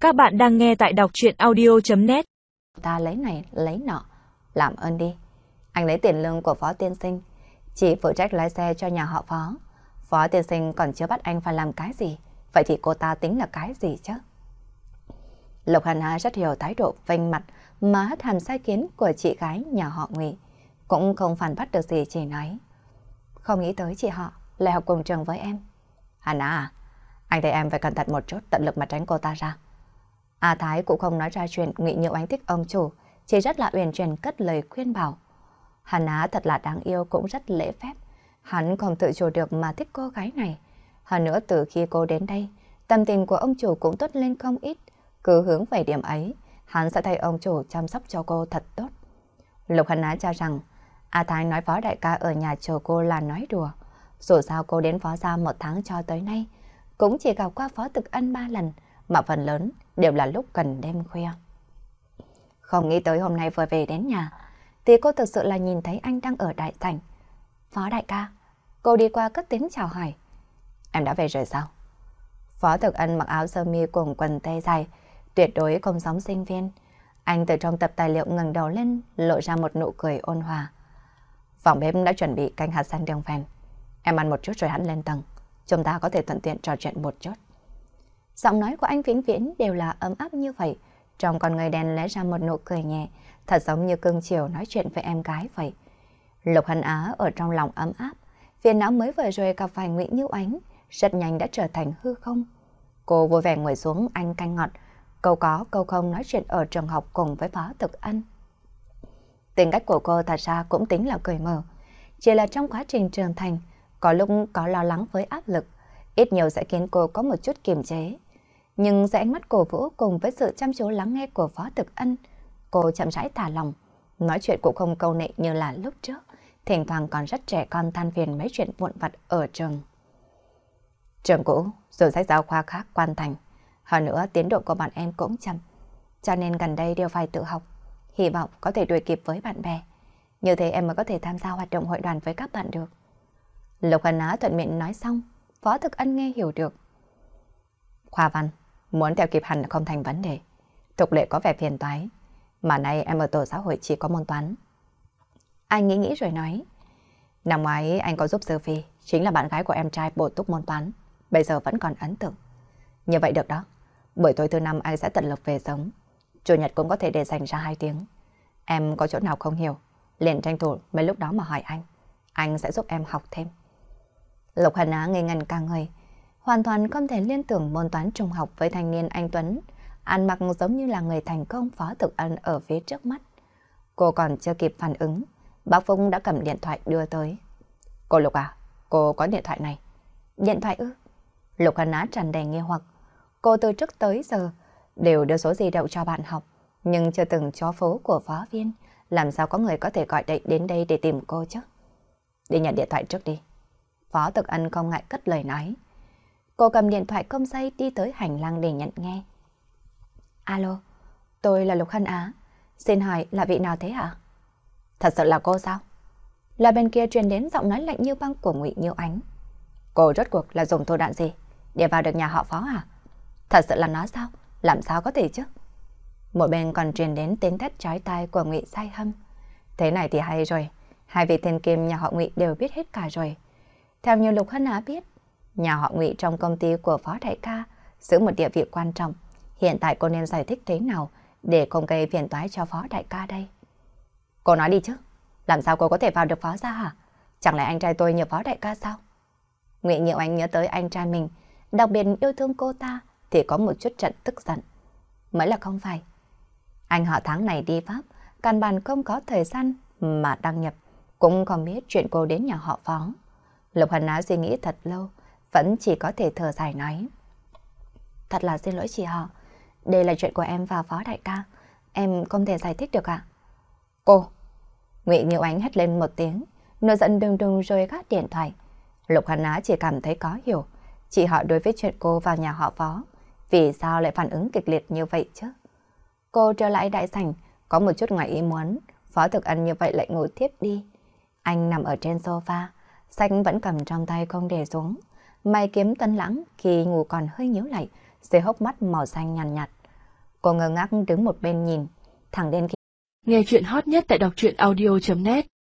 Các bạn đang nghe tại đọc truyện audio.net. Ta lấy này lấy nọ, làm ơn đi. Anh lấy tiền lương của Phó Tiên Sinh, chỉ phụ trách lái xe cho nhà họ Phó. Phó Tiên Sinh còn chưa bắt anh phải làm cái gì, vậy thì cô ta tính là cái gì chứ? Lục Hàn Hà rất hiểu thái độ vênh mặt mà hất hàm sai kiến của chị gái nhà họ Ngụy, cũng không phản bắt được gì, chỉ nói: không nghĩ tới chị họ lại học cùng trường với em. Hàn à, anh thấy em phải cẩn thận một chút, tận lực mà tránh cô ta ra. A Thái cũng không nói ra chuyện Ngụy Nhiêu Ánh thích ông chủ, chỉ rất là uyển chuyển cất lời khuyên bảo. Hàn Á thật là đáng yêu, cũng rất lễ phép. Hắn không tự chủ được mà thích cô gái này. Hơn nữa từ khi cô đến đây, tâm tình của ông chủ cũng tốt lên không ít. Cứ hướng về điểm ấy, hắn sẽ thay ông chủ chăm sóc cho cô thật tốt. Lục Hàn Á cho rằng A Thái nói Phó đại ca ở nhà chờ cô là nói đùa. Dù sao cô đến Phó gia 1 tháng cho tới nay, cũng chỉ gặp qua Phó Thực Ân 3 lần, mà phần lớn đều là lúc gần đêm khuya. Không nghĩ tới hôm nay vừa về đến nhà, thì cô thực sự là nhìn thấy anh đang ở đại sảnh. Phó đại ca, cô đi qua cất tiếng chào hỏi. Em đã về rồi sao? Phó Thực Ân mặc áo sơ mi cùng quần tây dài, tuyệt đối không giống sinh viên. Anh từ trong tập tài liệu ngẩng đầu lên, lộ ra một nụ cười ôn hòa. Phòng bếp đã chuẩn bị canh hạt xanh đường phèn. Em ăn một chút rồi hẳn lên tầng. Chúng ta có thể thuận tiện trò chuyện một chút. Giọng nói của anh vĩnh viễn đều là ấm áp như vậy. Trong con người đen lóe ra một nụ cười nhẹ, thật giống như cưng chiều nói chuyện với em gái vậy. Lục Hân Á ở trong lòng ấm áp. Phiền não mới vừa rồi gặp phải Ngụy Nhiêu Ánh, rất nhanh đã trở thành hư không. Cô vui vẻ ngồi xuống anh canh ngọt, câu có câu không nói chuyện ở trường học cùng với Phó Thực Ân. Tính cách của cô thật ra cũng tính là cười mở. Chỉ là trong quá trình trưởng thành, có lúc có lo lắng với áp lực, ít nhiều sẽ khiến cô có một chút kiềm chế. Nhưng dưới ánh mắt cổ vũ cùng với sự chăm chú lắng nghe của Phó Thực Ân, cô chậm rãi thả lòng, nói chuyện cũng không câu nệ như là lúc trước, thỉnh thoảng còn rất trẻ con than phiền mấy chuyện vụn vặt ở trường. Trường cũ, rồi sách giáo khoa khác hoàn thành, hơn nữa tiến độ của bọn em cũng chậm, cho nên gần đây đều phải tự học, hy vọng có thể đuổi kịp với bạn bè. Như thế em mới có thể tham gia hoạt động hội đoàn với các bạn được. Lục Hân Á thuận miệng nói xong, Phó Thực Ân nghe hiểu được. Khoa văn, muốn theo kịp hẳn không thành vấn đề. Tục lệ có vẻ phiền toái, mà nay em ở tổ xã hội chỉ có môn toán. Anh nghĩ rồi nói. Năm ngoái anh có giúp Dư Phi, chính là bạn gái của em trai bổ túc môn toán, bây giờ vẫn còn ấn tượng. Như vậy được đó, buổi tối thứ 5 anh sẽ tận lực về sớm. Chủ nhật cũng có thể để dành ra 2 tiếng. Em có chỗ nào không hiểu, liền tranh thủ mấy lúc đó mà hỏi anh sẽ giúp em học thêm. Lục Hân Á ngây ngần cả người, hoàn toàn không thể liên tưởng môn toán trung học với thanh niên anh Tuấn, ăn mặc giống như là người thành công Phó Thực Ân ở phía trước mắt. Cô còn chưa kịp phản ứng, bác Phúc đã cầm điện thoại đưa tới. Cô Lục à, cô có điện thoại này. Điện thoại ư? Lục Hân Á tràn đầy nghi hoặc. Cô từ trước tới giờ đều đưa số di động cho bạn học, nhưng chưa từng cho phố của phó viên. Làm sao có người có thể gọi đến đây để tìm cô chứ? Đi nhận điện thoại trước đi. Phó Thực Ân không ngại cất lời nói. Cô cầm điện thoại không dây đi tới hành lang để nhận nghe. Alo, tôi là Lục Hân Á. Xin hỏi là vị nào thế hả? Thật sự là cô sao? Là bên kia truyền đến giọng nói lạnh như băng của Ngụy Nhiêu Ánh. Cô rốt cuộc là dùng thủ đoạn gì để vào được nhà họ Phó hả? Thật sự là nó sao? Làm sao có thể chứ? Một bên còn truyền đến tiếng thét chói tai của Ngụy Sai Hâm. Thế này thì hay rồi, hai vị thiên kim nhà họ Ngụy đều biết hết cả rồi. Theo như Lục Hân Á biết, nhà họ Ngụy trong công ty của Phó đại ca giữ một địa vị quan trọng. Hiện tại cô nên giải thích thế nào để không gây phiền toái cho Phó đại ca đây? Cô nói đi chứ, làm sao cô có thể vào được Phó gia hả? Chẳng lẽ anh trai tôi nhờ Phó đại ca sao? Ngụy Nhiêu Ánh nhớ tới anh trai mình, đặc biệt yêu thương cô ta thì có một chút trận tức giận. Mới là không phải. Anh họ tháng này đi Pháp, căn bản không có thời gian mà đăng nhập, cũng không biết chuyện cô đến nhà họ Phó. Lục Hân Á suy nghĩ thật lâu, vẫn chỉ có thể thở dài nói. Thật là xin lỗi chị họ, đây là chuyện của em và Phó đại ca, em không thể giải thích được ạ. Cô! Ngụy Nhiêu Ánh hét lên một tiếng, nổi giận đùng đùng rồi gác điện thoại. Lục Hân Á chỉ cảm thấy có hiểu, chị họ đối với chuyện cô vào nhà họ Phó, vì sao lại phản ứng kịch liệt như vậy chứ? Cô trở lại đại sảnh, có một chút ngoài ý muốn, Phó Thực Ân như vậy lại ngủ tiếp đi. Anh nằm ở trên sofa, sách vẫn cầm trong tay không để xuống. Mày kiếm Tân Lãng khi ngủ còn hơi nhíu lại, dưới hốc mắt màu xanh nhàn nhạt. Cô ngơ ngác đứng một bên nhìn, thẳng đến khi Nghe chuyện hot nhất tại đọc truyện audio.net